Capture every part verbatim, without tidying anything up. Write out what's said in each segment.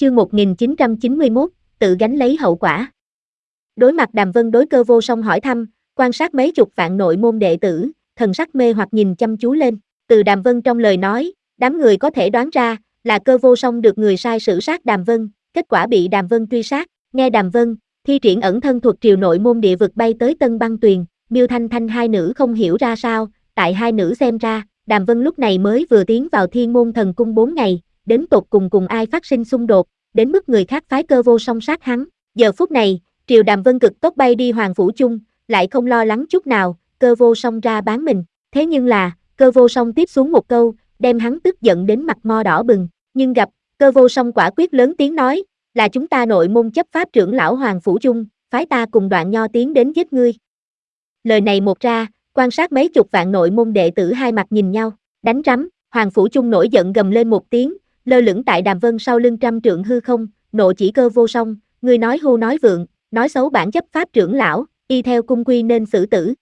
Chương một nghìn chín trăm chín mươi mốt, tự gánh lấy hậu quả. Đối mặt Đàm Vân đối Cơ Vô Song hỏi thăm, quan sát mấy chục vạn nội môn đệ tử, thần sắc mê hoặc nhìn chăm chú lên. Từ Đàm Vân trong lời nói, đám người có thể đoán ra là Cơ Vô Song được người sai sử sát Đàm Vân, kết quả bị Đàm Vân truy sát. Nghe Đàm Vân thi triển ẩn thân thuật triều nội môn địa vực bay tới Tân Băng Tuyền, Miêu Thanh Thanh hai nữ không hiểu ra sao, tại hai nữ xem ra, Đàm Vân lúc này mới vừa tiến vào Thiên Môn Thần Cung bốn ngày, đến tột cùng cùng ai phát sinh xung đột, đến mức người khác phái Cơ Vô Song sát hắn. Giờ phút này, triều Đàm Vân cực tốc bay đi Hoàng Phủ Chung, lại không lo lắng chút nào, Cơ Vô Song ra bán mình. Thế nhưng là, Cơ Vô Song tiếp xuống một câu, đem hắn tức giận đến mặt mo đỏ bừng. Nhưng gặp, Cơ Vô Song quả quyết lớn tiếng nói, là chúng ta nội môn chấp pháp trưởng lão Hoàng Phủ Chung, phái ta cùng Đoạn Nho tiến đến giết ngươi. Lời này một ra, quan sát mấy chục vạn nội môn đệ tử hai mặt nhìn nhau, đánh rắm. Hoàng Phủ Chung nổi giận gầm lên một tiếng, lơ lửng tại Đàm Vân sau lưng trăm trượng hư không, nộ chỉ Cơ Vô Song, ngươi nói hưu nói vượng, nói xấu bản chấp pháp trưởng lão, y theo cung quy nên xử tử.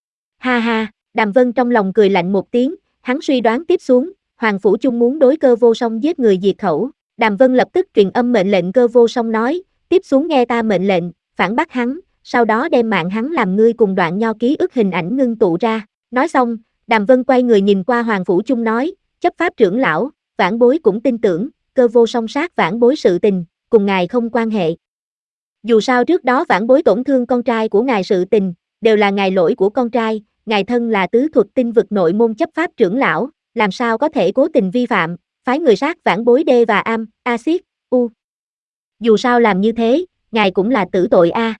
Ha ha, Đàm Vân trong lòng cười lạnh một tiếng, hắn suy đoán tiếp xuống, Hoàng Phủ Chung muốn đối Cơ Vô Song giết người diệt khẩu. Đàm Vân lập tức truyền âm mệnh lệnh Cơ Vô Song nói, tiếp xuống nghe ta mệnh lệnh, phản bắt hắn, sau đó đem mạng hắn làm ngươi cùng Đoạn Nho ký ức hình ảnh ngưng tụ ra. Nói xong, Đàm Vân quay người nhìn qua Hoàng Phủ Chung nói, chấp pháp trưởng lão, vãn bối cũng tin tưởng, Cơ Vô Song sát vãn bối sự tình, cùng ngài không quan hệ. Dù sao trước đó vãn bối tổn thương con trai của ngài sự tình, đều là ngài lỗi của con trai, ngài thân là tứ thuật tinh vực nội môn chấp pháp trưởng lão, làm sao có thể cố tình vi phạm, phái người sát vãn bối D và Am, Axit, U. Dù sao làm như thế, ngài cũng là tử tội a.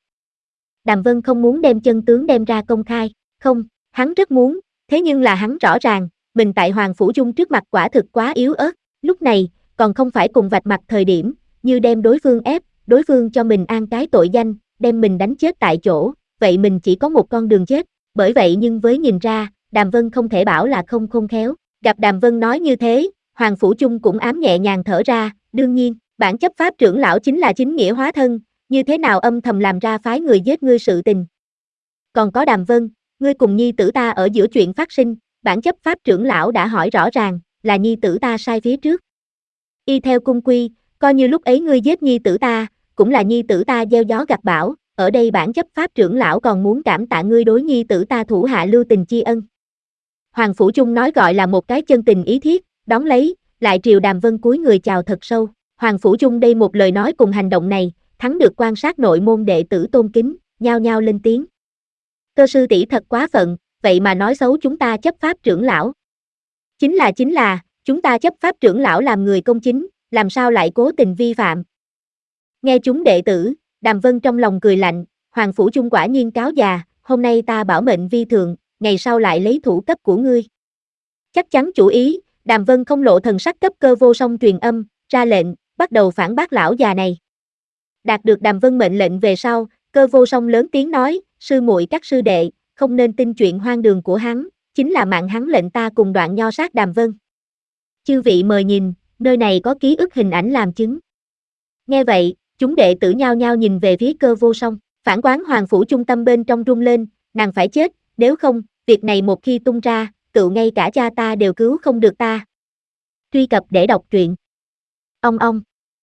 Đàm Vân không muốn đem chân tướng đem ra công khai, không, hắn rất muốn, thế nhưng là hắn rõ ràng, mình tại Hoàng Phủ Chung trước mặt quả thực quá yếu ớt, lúc này, còn không phải cùng vạch mặt thời điểm, như đem đối phương ép, đối phương cho mình an cái tội danh, đem mình đánh chết tại chỗ, vậy mình chỉ có một con đường chết, bởi vậy nhưng với nhìn ra, Đàm Vân không thể bảo là không khôn khéo, gặp Đàm Vân nói như thế, Hoàng Phủ Chung cũng ám nhẹ nhàng thở ra, đương nhiên, bản chấp pháp trưởng lão chính là chính nghĩa hóa thân, như thế nào âm thầm làm ra phái người giết ngươi sự tình. Còn có Đàm Vân, ngươi cùng nhi tử ta ở giữa chuyện phát sinh, bản chấp pháp trưởng lão đã hỏi rõ ràng, là nhi tử ta sai phía trước. Y theo cung quy, coi như lúc ấy ngươi giết nhi tử ta, cũng là nhi tử ta gieo gió gặt bão, ở đây bản chấp pháp trưởng lão còn muốn cảm tạ ngươi đối nhi tử ta thủ hạ lưu tình tri ân. Hoàng Phủ Chung nói gọi là một cái chân tình ý thiết, đón lấy, lại triều Đàm Vân cúi người chào thật sâu. Hoàng Phủ Chung đây một lời nói cùng hành động này, thắng được quan sát nội môn đệ tử tôn kính, nhao nhao lên tiếng. Cơ sư tỷ thật quá phận, vậy mà nói xấu chúng ta chấp pháp trưởng lão. Chính là chính là, chúng ta chấp pháp trưởng lão làm người công chính, làm sao lại cố tình vi phạm. Nghe chúng đệ tử, Đàm Vân trong lòng cười lạnh, Hoàng Phủ Chung quả nhiên cáo già, hôm nay ta bảo mệnh vi thượng, ngày sau lại lấy thủ cấp của ngươi. Chắc chắn chủ ý, Đàm Vân không lộ thần sắc cấp Cơ Vô Song truyền âm, ra lệnh, bắt đầu phản bác lão già này. Đạt được Đàm Vân mệnh lệnh về sau, Cơ Vô Song lớn tiếng nói, sư muội các sư đệ, không nên tin chuyện hoang đường của hắn, chính là mạng hắn lệnh ta cùng Đoạn Nho sát Đàm Vân. Chư vị mời nhìn, nơi này có ký ức hình ảnh làm chứng. Nghe vậy, chúng đệ tử nhao nhao nhìn về phía Cơ Vô Song, phản quán Hoàng Phủ Trung tâm bên trong rung lên, nàng phải chết, nếu không, việc này một khi tung ra, cựu ngay cả cha ta đều cứu không được ta. Truy cập để đọc truyện. Ong ong.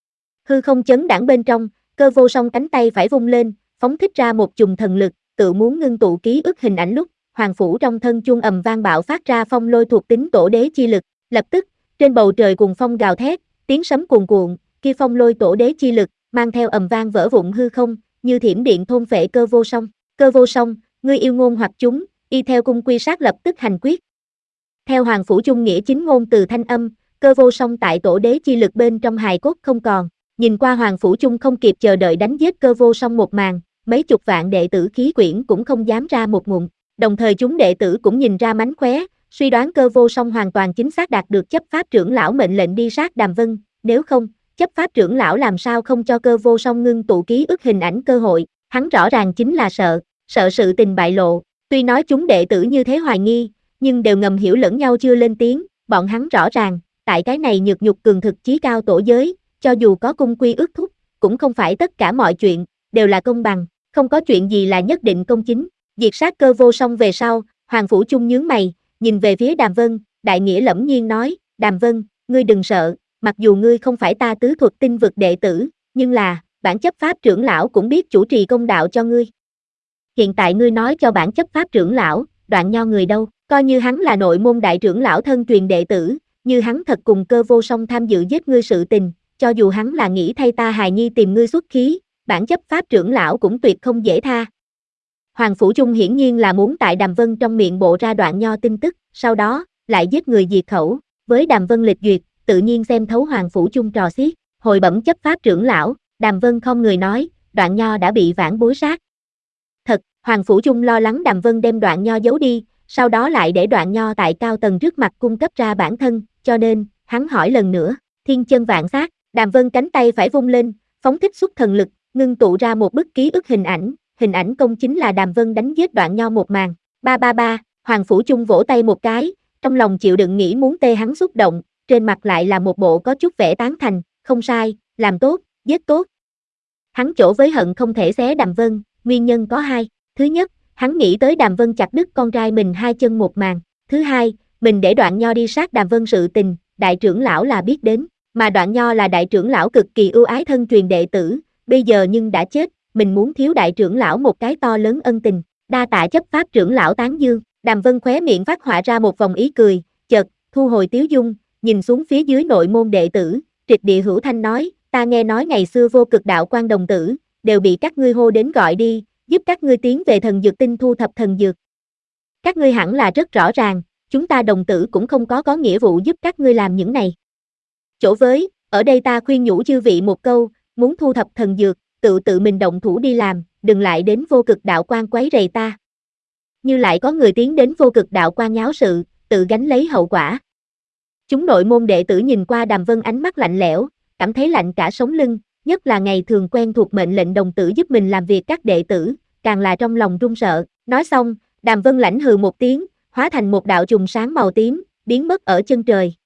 Hư không chấn đãng bên trong, Cơ Vô Song cánh tay phải vung lên, phóng thích ra một chùm thần lực, tự muốn ngưng tụ ký ức hình ảnh lúc, Hoàng Phủ trong thân chuông ầm vang bạo phát ra phong lôi thuộc tính tổ đế chi lực, lập tức, trên bầu trời cùng phong gào thét, tiếng sấm cuồn cuộn, kia phong lôi tổ đế chi lực, mang theo ầm vang vỡ vụn hư không, như thiểm điện thôn phệ Cơ Vô Song. Cơ Vô Song, ngươi yêu ngôn hoặc chúng, y theo cung quy sát lập tức hành quyết. Theo Hoàng Phủ Chung nghĩa chính ngôn từ thanh âm, Cơ Vô Song tại tổ đế chi lực bên trong hài cốt không còn. Nhìn qua Hoàng Phủ Chung không kịp chờ đợi đánh giết Cơ Vô Song một màn, mấy chục vạn đệ tử khí quyển cũng không dám ra một ngụm. Đồng thời chúng đệ tử cũng nhìn ra mánh khóe, suy đoán Cơ Vô Song hoàn toàn chính xác đạt được chấp pháp trưởng lão mệnh lệnh đi sát Đàm Vân, nếu không, chấp pháp trưởng lão làm sao không cho Cơ Vô Song ngưng tụ ký ức hình ảnh cơ hội, hắn rõ ràng chính là sợ, sợ sự tình bại lộ. Tuy nói chúng đệ tử như thế hoài nghi, nhưng đều ngầm hiểu lẫn nhau chưa lên tiếng, bọn hắn rõ ràng, tại cái này nhược nhục cường thực chí cao tổ giới, cho dù có cung quy ước thúc, cũng không phải tất cả mọi chuyện, đều là công bằng, không có chuyện gì là nhất định công chính. Diệt sát Cơ Vô Song về sau, Hoàng Phủ Chung nhướng mày, nhìn về phía Đàm Vân, đại nghĩa lẫm nhiên nói, Đàm Vân, ngươi đừng sợ, mặc dù ngươi không phải ta tứ thuật tinh vực đệ tử, nhưng là, bản chấp pháp trưởng lão cũng biết chủ trì công đạo cho ngươi. Hiện tại ngươi nói cho bản chấp pháp trưởng lão, Đoạn Nho người đâu, coi như hắn là nội môn đại trưởng lão thân truyền đệ tử, như hắn thật cùng Cơ Vô Song tham dự giết ngươi sự tình, cho dù hắn là nghĩ thay ta hài nhi tìm ngươi xuất khí, bản chấp pháp trưởng lão cũng tuyệt không dễ tha. Hoàng Phủ Trung hiển nhiên là muốn tại Đàm Vân trong miệng bộ ra Đoạn Nho tin tức, sau đó, lại giết người diệt khẩu, với Đàm Vân lịch duyệt, tự nhiên xem thấu Hoàng Phủ Trung trò xiết, hồi bẩm chấp pháp trưởng lão, Đàm Vân không người nói, Đoạn Nho đã bị vãn bối sát. Thật, Hoàng Phủ Trung lo lắng Đàm Vân đem Đoạn Nho giấu đi, sau đó lại để Đoạn Nho tại cao tầng trước mặt cung cấp ra bản thân, cho nên, hắn hỏi lần nữa, thiên chân vạn sát, Đàm Vân cánh tay phải vung lên, phóng thích xuất thần lực, ngưng tụ ra một bức ký ức hình ảnh, hình ảnh công chính là Đàm Vân đánh giết Đoạn Nho một màn, ba ba ba, Hoàng Phủ Trung vỗ tay một cái, trong lòng chịu đựng nghĩ muốn tê hắn xúc động, trên mặt lại là một bộ có chút vẻ tán thành, không sai, làm tốt, giết tốt. Hắn chỗ với hận không thể xé Đàm Vân, nguyên nhân có hai, thứ nhất, hắn nghĩ tới Đàm Vân chặt đứt con trai mình hai chân một màn, thứ hai, mình để Đoạn Nho đi sát Đàm Vân sự tình, đại trưởng lão là biết đến, mà Đoạn Nho là đại trưởng lão cực kỳ ưu ái thân truyền đệ tử, bây giờ nhưng đã chết, mình muốn thiếu đại trưởng lão một cái to lớn ân tình, đa tạ chấp pháp trưởng lão tán dương, Đàm Vân khóe miệng phát họa ra một vòng ý cười, chợt, thu hồi tiếu dung, nhìn xuống phía dưới nội môn đệ tử, trịch địa hữu thanh nói, ta nghe nói ngày xưa vô cực đạo quan đồng tử, đều bị các ngươi hô đến gọi đi, giúp các ngươi tiến về thần dược tinh thu thập thần dược. Các ngươi hẳn là rất rõ ràng, chúng ta đồng tử cũng không có có nghĩa vụ giúp các ngươi làm những này. Chỗ với, ở đây ta khuyên nhủ chư vị một câu, muốn thu thập thần dược, tự tự mình động thủ đi làm, đừng lại đến vô cực đạo quan quấy rầy ta. Như lại có người tiến đến vô cực đạo quan nháo sự, tự gánh lấy hậu quả. Chúng nội môn đệ tử nhìn qua Đàm Vân ánh mắt lạnh lẽo, cảm thấy lạnh cả sống lưng, nhất là ngày thường quen thuộc mệnh lệnh đồng tử giúp mình làm việc các đệ tử, càng là trong lòng run sợ. Nói xong, Đàm Vân lãnh hừ một tiếng, hóa thành một đạo trùng sáng màu tím, biến mất ở chân trời.